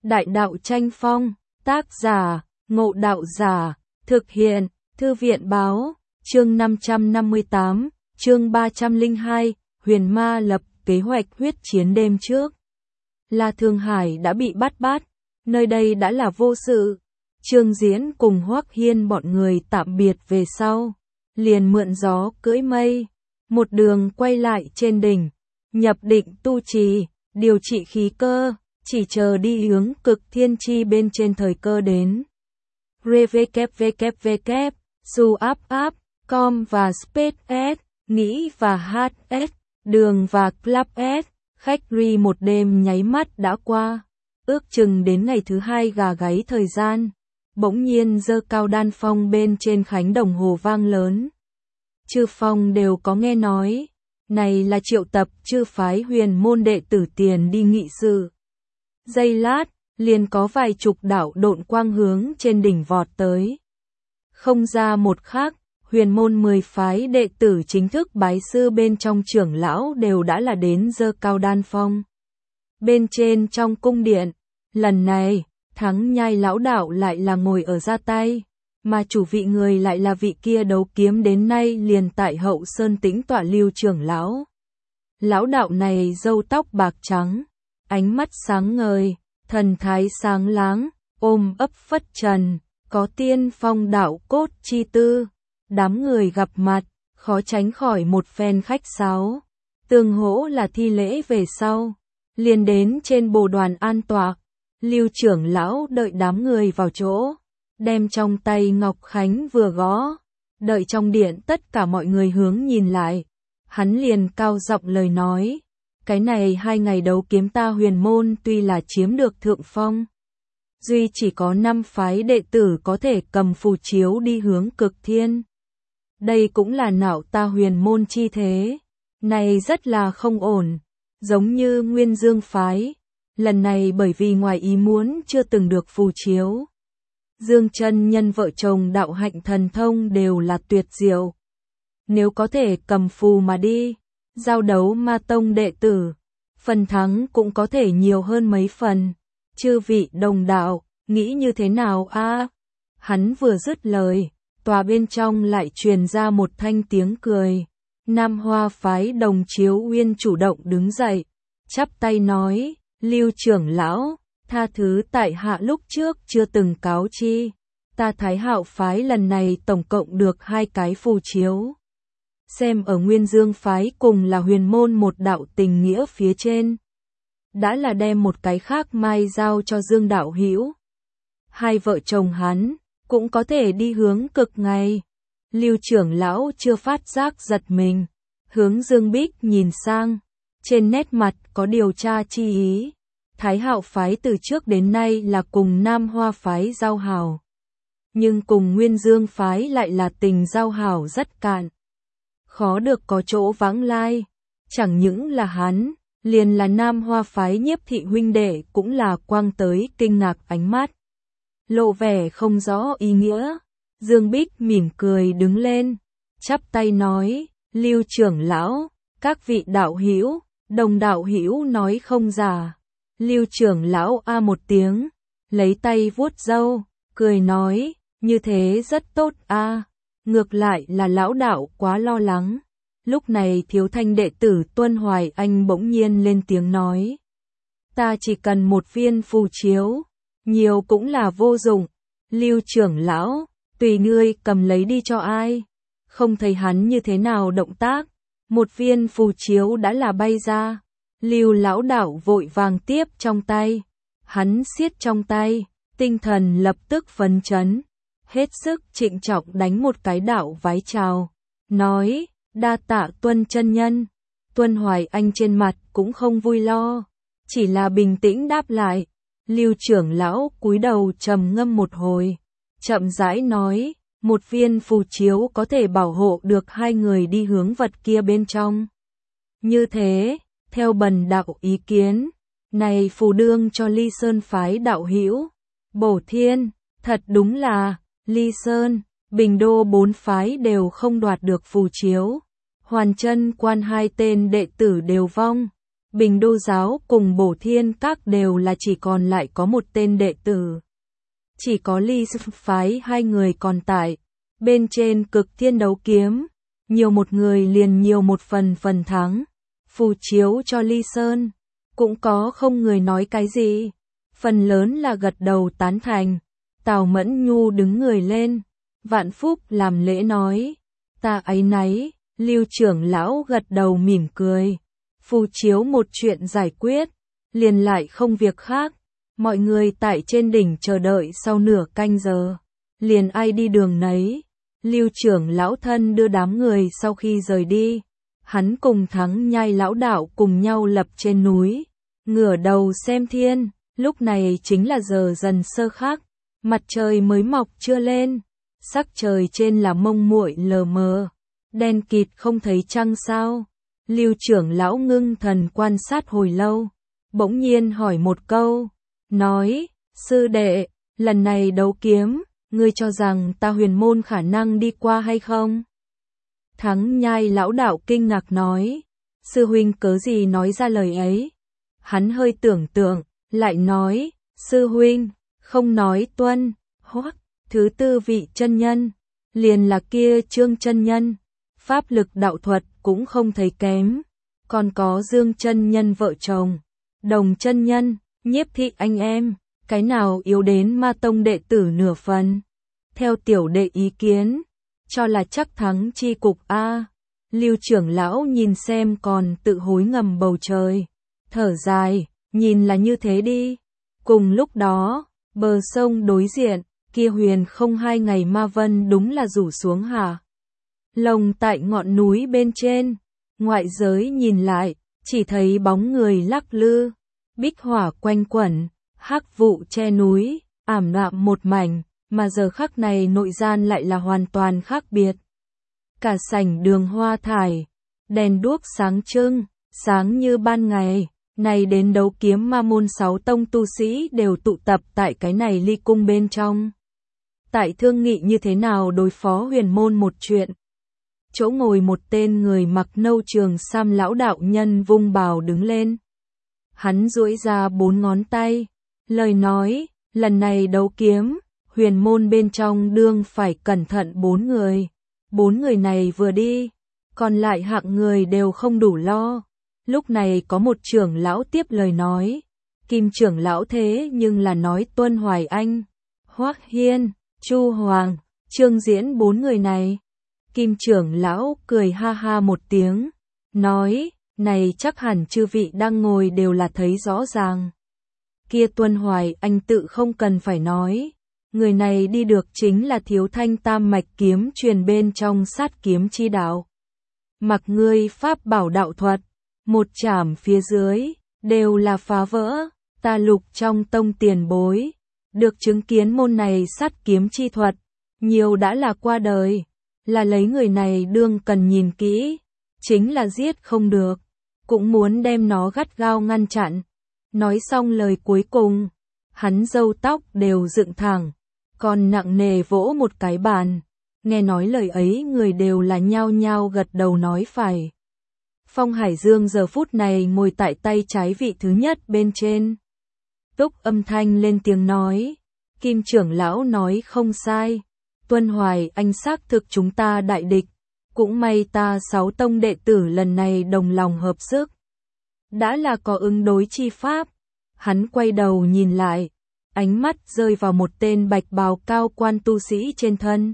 Đại đạo tranh phong, tác giả, Ngộ Đạo Giả, thực hiện, Thư viện báo, chương 558, chương 302, Huyền Ma lập kế hoạch huyết chiến đêm trước. La Thương Hải đã bị bắt, nơi đây đã là vô sự. Trương Diễn cùng Hoắc Hiên bọn người tạm biệt về sau, liền mượn gió cưỡi mây, một đường quay lại trên đỉnh, nhập định tu trì, điều trị khí cơ, chỉ chờ đi hướng cực thiên chi bên trên thời cơ đến. www, suapp.com và SpaceX, nghĩ và HS, đường và Club S, khách ri một đêm nháy mắt đã qua, ước chừng đến ngày thứ hai gà gáy thời gian, bỗng nhiên dơ cao đan phong bên trên khánh đồng hồ vang lớn. Chư phong đều có nghe nói, này là triệu tập chư phái huyền môn đệ tử tiền đi nghị sự. Giây lát, liền có vài chục đạo độn quang hướng trên đỉnh vọt tới. Không ra một khắc, huyền môn 10 phái đệ tử chính thức bái sư bên trong trưởng lão đều đã là đến dơ cao đan phong. Bên trên trong cung điện, lần này, Thắng Nhai lão đạo lại là ngồi ở ra tay, mà chủ vị người lại là vị kia đấu kiếm đến nay liền tại Hậu Sơn tĩnh tọa Lưu trưởng lão. Lão đạo này râu tóc bạc trắng, ánh mắt sáng ngời, thần thái sáng láng, ôm ấp phất trần, có tiên phong đạo cốt chi tư. Đám người gặp mặt, khó tránh khỏi một phen khách sáo. Tương hỗ là thi lễ về sau, liền đến trên bồ đoàn an tọa. Lưu trưởng lão đợi đám người vào chỗ, đem trong tay ngọc khánh vừa gõ, đợi trong điện tất cả mọi người hướng nhìn lại, hắn liền cao giọng lời nói, cái này 2 ngày đấu kiếm ta huyền môn tuy là chiếm được thượng phong, duy chỉ có 5 phái đệ tử có thể cầm phù chiếu đi hướng cực thiên. Đây cũng là nạo ta huyền môn chi thế, này rất là không ổn, giống như Nguyên Dương phái. Lần này bởi vì ngoài ý muốn chưa từng được phù chiếu. Dương chân nhân vợ chồng đạo hạnh thần thông đều là tuyệt diệu. Nếu có thể cầm phù mà đi, giao đấu ma tông đệ tử, phần thắng cũng có thể nhiều hơn mấy phần. Chư vị đồng đạo, nghĩ như thế nào a? Hắn vừa dứt lời, tòa bên trong lại truyền ra một thanh tiếng cười. Nam Hoa phái Đồng Chiếu Uyên chủ động đứng dậy, chắp tay nói, Lưu trưởng lão, tha thứ tại hạ lúc trước chưa từng cáo chi, ta Thái Hạo phái lần này tổng cộng được 2 cái phù chiếu. Xem ở Nguyên Dương phái cùng là huyền môn một đạo tình nghĩa phía trên, đã là đem một cái khác mai giao cho Dương đạo hữu. Hai vợ chồng hắn cũng có thể đi hướng cực ngày. Lưu trưởng lão chưa phát giác giật mình, hướng Dương Bích nhìn sang, trên nét mặt có điều tra chi ý. Thái Hạo phái từ trước đến nay là cùng Nam Hoa phái giao hảo, nhưng cùng Nguyên Dương phái lại là tình giao hảo rất cạn, khó được có chỗ vãng lai. Chẳng những là hắn, liền là Nam Hoa phái Nhiếp thị huynh đệ cũng là quang tới kinh ngạc ánh mắt, lộ vẻ không rõ ý nghĩa. Dương Bích mỉm cười đứng lên, chắp tay nói, Lưu trưởng lão, các vị đạo hữu, Đồng đạo hữu nói không giả. Lưu trưởng lão a một tiếng, lấy tay vuốt râu, cười nói, như thế rất tốt a. Ngược lại là lão đạo quá lo lắng. Lúc này thiếu thanh đệ tử Tuân Hoài Anh bỗng nhiên lên tiếng nói, ta chỉ cần một viên phù chiếu, nhiều cũng là vô dụng. Lưu trưởng lão, tùy ngươi cầm lấy đi cho ai. Không thấy hắn như thế nào động tác, một viên phù chiếu đã là bay ra. Lưu lão đạo vội vàng tiếp trong tay, hắn siết trong tay, tinh thần lập tức phấn chấn, hết sức trịnh trọng đánh một cái đạo vái chào, nói, đa tạ Tuân chân nhân. Tuân Hoài Anh trên mặt cũng không vui lo, chỉ là bình tĩnh đáp lại. Lưu trưởng lão cúi đầu trầm ngâm một hồi, chậm rãi nói, một viên phù chiếu có thể bảo hộ được 2 người đi hướng vật kia bên trong. Như thế, theo bần đạo ý kiến, này phù đương cho Ly Sơn phái đạo hữu. Bổ Thiên, thật đúng là, Ly Sơn, Bình Đô 4 phái đều không đoạt được phù chiếu. Hoàn Chân Quan 2 tên đệ tử đều vong. Bình Đô giáo cùng Bổ Thiên Các đều là chỉ còn lại có một tên đệ tử. Chỉ có Ly phái hai người còn tại. Bên trên Cực Thiên đấu kiếm, nhiều một người liền nhiều một phần thắng. Phù chiếu cho Ly Sơn, cũng có không người nói cái gì. Phần lớn là gật đầu tán thành. Tào Mẫn Nhu đứng người lên. Vạn Phúc làm lễ nói. Ta áy náy. Lưu trưởng lão gật đầu mỉm cười. Phù chiếu một chuyện giải quyết. Liền lại không việc khác. Mọi người tại trên đỉnh chờ đợi sau nửa canh giờ. Liền ai đi đường nấy. Lưu trưởng lão thân đưa đám người sau khi rời đi. Hắn cùng Thắng Nhai lão đạo cùng nhau lập trên núi. Ngửa đầu xem thiên. Lúc này chính là giờ dần sơ khắc. Mặt trời mới mọc chưa lên. Sắc trời trên là mông muội lờ mờ. Đen kịt không thấy trăng sao. Lưu trưởng lão ngưng thần quan sát hồi lâu. Bỗng nhiên hỏi một câu. Nói, sư đệ, lần này đấu kiếm, ngươi cho rằng ta huyền môn khả năng đi qua hay không? Thắng Nhai lão đạo kinh ngạc nói. Sư huynh cớ gì nói ra lời ấy? Hắn hơi tưởng tượng, lại nói, sư huynh, không nói tuân, hoắc, thứ tư vị chân nhân, liền là kia Trương chân nhân, pháp lực đạo thuật cũng không thấy kém, còn có Dương chân nhân vợ chồng, Đồng chân nhân, Nhiếp thị anh em, cái nào yếu đến Ma tông đệ tử nửa phần. Theo tiểu đệ ý kiến, cho là chắc thắng chi cục a. Lưu trưởng lão nhìn xem còn tự hối ngầm bầu trời, thở dài, nhìn là như thế đi. Cùng lúc đó, bờ sông đối diện, kia huyền không hai ngày ma vân đúng là rủ xuống hả? Lồng tại ngọn núi bên trên, ngoại giới nhìn lại, chỉ thấy bóng người lắc lư, bích hỏa quanh quẩn, hắc vụ che núi, ảm đạm một mảnh, mà giờ khắc này nội gian lại là hoàn toàn khác biệt. Cả sảnh đường hoa thải, đèn đuốc sáng trưng, sáng như ban ngày. Này đến đấu kiếm ma môn 6 tông tu sĩ đều tụ tập tại cái này ly cung bên trong. Tại thương nghị như thế nào đối phó huyền môn một chuyện. Chỗ ngồi một tên người mặc nâu trường sam lão đạo nhân vung bào đứng lên. Hắn duỗi ra 4 ngón tay, lời nói, lần này đấu kiếm, huyền môn bên trong đương phải cẩn thận 4 người. 4 người này vừa đi, còn lại hạng người đều không đủ lo. Lúc này có một trưởng lão tiếp lời nói. Kim trưởng lão thế nhưng là nói Tuân Hoài Anh, Hoắc Hiên, Chu Hoàng, Trương Diễn 4 người này. Kim trưởng lão cười ha ha một tiếng, nói, này chắc hẳn chư vị đang ngồi đều là thấy rõ ràng. Kia Tuân Hoài Anh tự không cần phải nói. Người này đi được chính là Thiếu Thanh Tam mạch kiếm truyền bên trong sát kiếm chi đạo. Mặc ngươi pháp bảo đạo thuật, một chảm phía dưới, đều là phá vỡ, ta lục trong tông tiền bối, được chứng kiến môn này sát kiếm chi thuật, nhiều đã là qua đời, là lấy người này đương cần nhìn kỹ, chính là giết không được, cũng muốn đem nó gắt gao ngăn chặn. Nói xong lời cuối cùng, hắn râu tóc đều dựng thẳng, còn nặng nề vỗ một cái bàn, nghe nói lời ấy người đều là nhao nhao gật đầu nói phải. Phong Hải Dương giờ phút này ngồi tại tay trái vị thứ nhất bên trên. Túc âm thanh lên tiếng nói, Kim trưởng lão nói không sai, Tuân Hoài Anh xác thực chúng ta đại địch, cũng may ta 6 tông đệ tử lần này đồng lòng hợp sức. Đã là có ứng đối chi pháp, hắn quay đầu nhìn lại, ánh mắt rơi vào một tên bạch bào cao quan tu sĩ trên thân.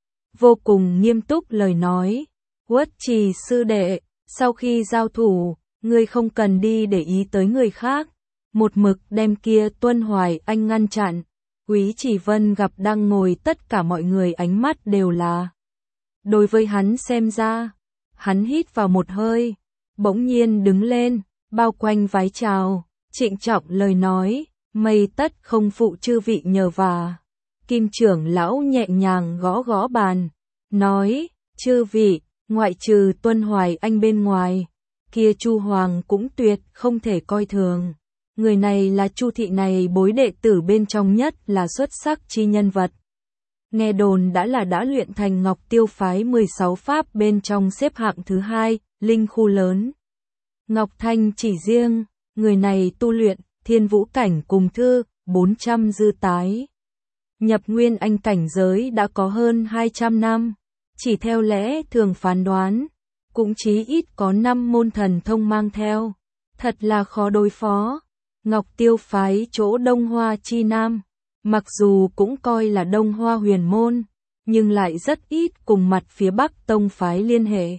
Vô cùng nghiêm túc lời nói, Uất Trì sư đệ, sau khi giao thủ, ngươi không cần đi để ý tới người khác, một mực đem kia Tuân Hoài Anh ngăn chặn. Quý Chỉ Vân gặp đang ngồi tất cả mọi người ánh mắt đều là. Đối với hắn xem ra, hắn hít vào một hơi, bỗng nhiên đứng lên, bao quanh vái chào, trịnh trọng lời nói, mây tất không phụ chư vị nhờ vả. Kim trưởng lão nhẹ nhàng gõ gõ bàn, nói, chư vị, ngoại trừ Tuân Hoài Anh bên ngoài, kia Chu Hoàng cũng tuyệt không thể coi thường. Người này là Chu thị này bối đệ tử bên trong nhất là xuất sắc chi nhân vật. Nghe đồn đã luyện thành Ngọc Tiêu phái 16 pháp bên trong xếp hạng thứ 2, linh khu lớn. Ngọc Thanh chỉ riêng, người này tu luyện Thiên Vũ cảnh cùng thư 400 dư tái. Nhập Nguyên Anh cảnh giới đã có hơn 200 năm, chỉ theo lẽ thường phán đoán, cũng chí ít có 5 môn thần thông mang theo, thật là khó đối phó. Ngọc Tiêu phái chỗ Đông Hoa chi Nam, mặc dù cũng coi là Đông Hoa huyền môn, nhưng lại rất ít cùng mặt phía Bắc tông phái liên hệ.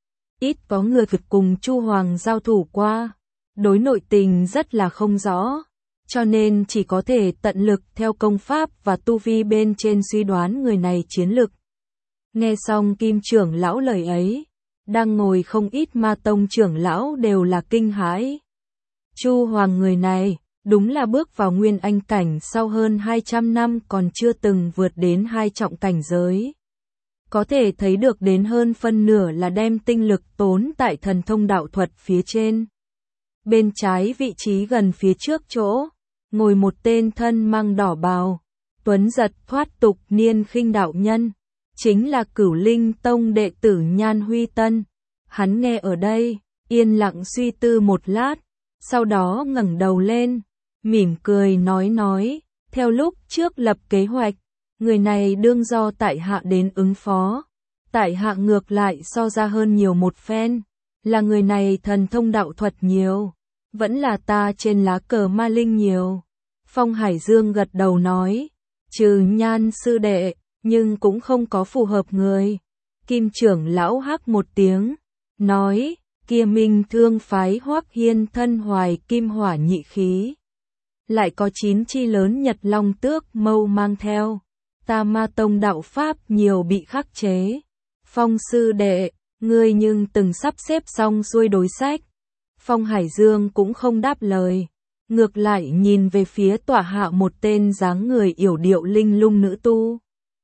Ít có người việc cùng Chu Hoàng giao thủ qua, đối nội tình rất là không rõ, cho nên chỉ có thể tận lực theo công pháp và tu vi bên trên suy đoán người này chiến lực. Nghe xong Kim trưởng lão lời ấy, đang ngồi không ít ma tông trưởng lão đều là kinh hãi. Chu Hoàng người này, đúng là bước vào Nguyên Anh cảnh sau hơn 200 năm còn chưa từng vượt đến 2 trọng cảnh giới. Có thể thấy được đến hơn phân nửa là đem tinh lực tốn tại thần thông đạo thuật phía trên. Bên trái vị trí gần phía trước chỗ, ngồi một tên thân mang đỏ bào, tuấn giật thoát tục niên khinh đạo nhân, chính là Cửu Linh Tông đệ tử Nhan Huy Tân. Hắn nghe ở đây, yên lặng suy tư một lát, sau đó ngẩng đầu lên, mỉm cười nói, theo lúc trước lập kế hoạch, người này đương do tại hạ đến ứng phó, tại hạ ngược lại so ra hơn nhiều một phen, là người này thần thông đạo thuật nhiều, vẫn là ta trên lá cờ ma linh nhiều. Phong Hải Dương gật đầu nói, trừ Nhan sư đệ, nhưng cũng không có phù hợp người. Kim trưởng lão hắc một tiếng, nói, kia Minh Thương phái Hoắc Hiên thân hoài kim hỏa nhị khí, lại có 9 chi lớn Nhật Long Tước mâu mang theo, ta ma tông đạo pháp nhiều bị khắc chế. Phong sư đệ, ngươi nhưng từng sắp xếp xong xuôi đối sách. Phong Hải Dương cũng không đáp lời, ngược lại nhìn về phía tọa hạ một tên dáng người yểu điệu linh lung nữ tu.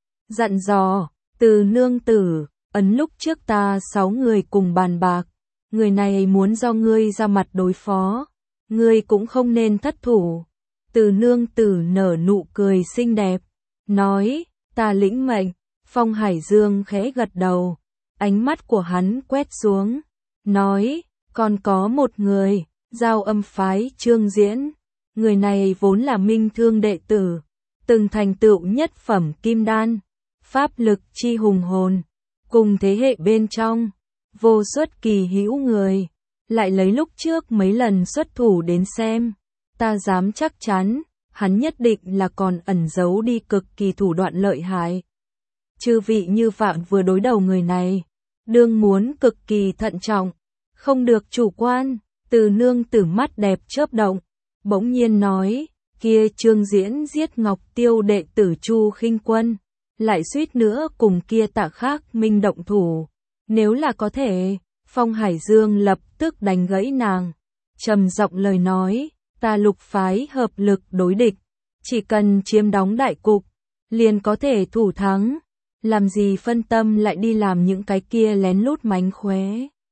Dặn dò, Từ nương tử, ấn lúc trước ta 6 người cùng bàn bạc, người này muốn do ngươi ra mặt đối phó, ngươi cũng không nên thất thủ. Từ nương tử nở nụ cười xinh đẹp, nói, ta lĩnh mệnh. Phong Hải Dương khẽ gật đầu, ánh mắt của hắn quét xuống, nói, còn có một người, Giao Âm phái Trương Diễn, người này vốn là Minh Thương đệ tử, từng thành tựu nhất phẩm kim đan, pháp lực chi hùng hồn, cùng thế hệ bên trong, vô xuất kỳ hữu người, lại lấy lúc trước mấy lần xuất thủ đến xem, ta dám chắc chắn, hắn nhất định là còn ẩn giấu đi cực kỳ thủ đoạn lợi hại. Chư vị như vạn vừa đối đầu người này, đương muốn cực kỳ thận trọng, không được chủ quan. Từ nương tử mắt đẹp chớp động, bỗng nhiên nói, kia Trương Diễn giết Ngọc Tiêu đệ tử Chu Khinh Quân, lại suýt nữa cùng kia Tạ Khác Minh động thủ, nếu là có thể. Phong Hải Dương lập tức đánh gãy nàng, trầm giọng lời nói, ta Lục phái hợp lực đối địch, chỉ cần chiếm đóng đại cục, liền có thể thủ thắng, làm gì phân tâm lại đi làm những cái kia lén lút mánh khóe.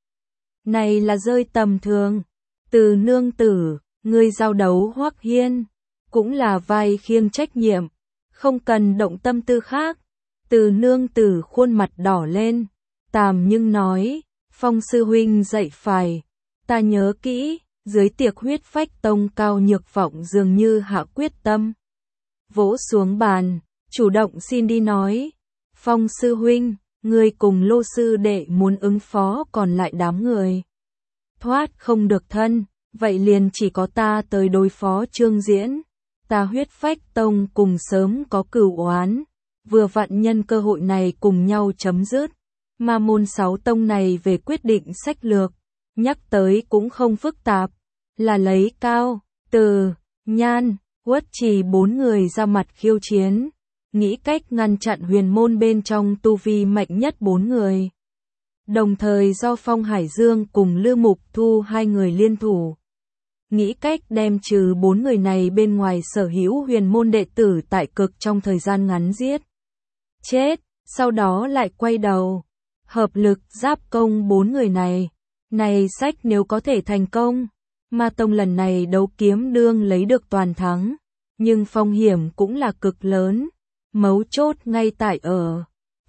Này là rơi tầm thường. Từ nương tử, ngươi giao đấu Hoắc Hiên, cũng là vai khiêng trách nhiệm, không cần động tâm tư khác. Từ nương tử khuôn mặt đỏ lên, tàm nhưng nói, Phong sư huynh dạy phải, ta nhớ kỹ. Dưới tiệc Huyết Phách Tông Cao Nhược Vọng dường như hạ quyết tâm, vỗ xuống bàn, chủ động xin đi nói, Phong sư huynh, ngươi cùng Lô sư đệ muốn ứng phó còn lại đám người, thoát không được thân, vậy liền chỉ có ta tới đối phó Trương Diễn. Ta Huyết Phách Tông cùng sớm có cửu oán, vừa vặn nhân cơ hội này cùng nhau chấm dứt. Ma môn 6 tông này về quyết định sách lược, nhắc tới cũng không phức tạp, là lấy Cao, Từ, Nhan, Uất Trì 4 người ra mặt khiêu chiến, nghĩ cách ngăn chặn huyền môn bên trong tu vi mạnh nhất 4 người. Đồng thời do Phong Hải Dương cùng Lư Mục Thu 2 người liên thủ, nghĩ cách đem trừ 4 người này bên ngoài sở hữu huyền môn đệ tử tại cực trong thời gian ngắn giết chết, sau đó lại quay đầu, hợp lực giáp công 4 người này. Này sách nếu có thể thành công, Ma Tông lần này đấu kiếm đương lấy được toàn thắng, nhưng phong hiểm cũng là cực lớn, mấu chốt ngay tại ở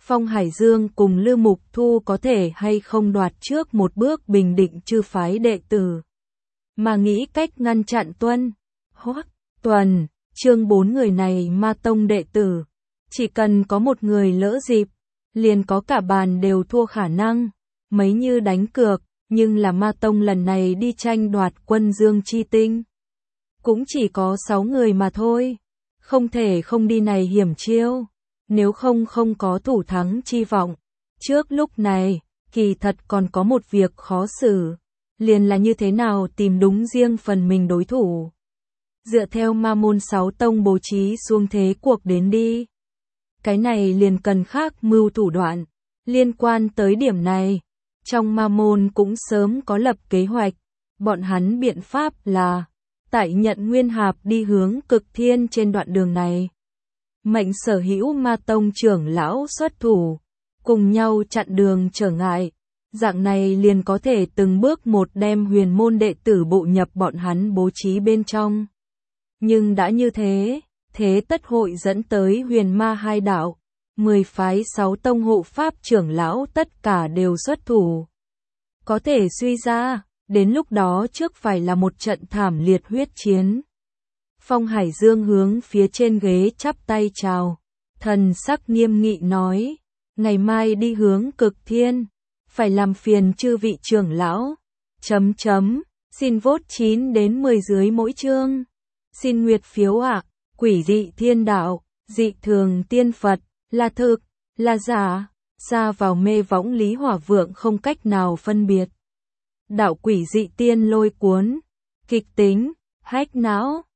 Phong Hải Dương cùng Lưu Mục Thu có thể hay không đoạt trước một bước bình định chư phái đệ tử, mà nghĩ cách ngăn chặn Hoắc Tuần, Trương bốn người này ma tông đệ tử. Chỉ cần có một người lỡ dịp, liền có cả bàn đều thua khả năng, mấy như đánh cược, nhưng là ma tông lần này đi tranh đoạt quân Dương Chi Tinh. Cũng chỉ có 6 người mà thôi, không thể không đi này hiểm chiêu, nếu không có thủ thắng chi vọng. Trước lúc này, kỳ thật còn có một việc khó xử, liền là như thế nào tìm đúng riêng phần mình đối thủ. Dựa theo ma môn 6 tông bố trí xuống thế cuộc đến đi. Cái này liền cần khác mưu thủ đoạn. Liên quan tới điểm này, trong ma môn cũng sớm có lập kế hoạch. Bọn hắn biện pháp là tại nhận Nguyên Hạp đi hướng Cực Thiên trên đoạn đường này. Mệnh sở hữu ma tông trưởng lão xuất thủ, cùng nhau chặn đường trở ngại. Dạng này liền có thể từng bước một đem huyền môn đệ tử bộ nhập bọn hắn bố trí bên trong. Nhưng đã như thế, thế tất hội dẫn tới huyền ma hai đạo, 10 phái 6 tông hộ pháp trưởng lão tất cả đều xuất thủ. Có thể suy ra, đến lúc đó trước phải là một trận thảm liệt huyết chiến. Phong Hải Dương hướng phía trên ghế chắp tay chào, thần sắc nghiêm nghị nói, ngày mai đi hướng Cực Thiên, phải làm phiền chư vị trưởng lão. Xin vote 9 đến 10 dưới mỗi chương. Xin nguyệt phiếu ạ. Quỷ dị thiên đạo, dị thường tiên Phật, là thực, là giả, xa vào mê võng Lý Hỏa Vượng không cách nào phân biệt. Đạo quỷ dị tiên lôi cuốn, kịch tính, hack não.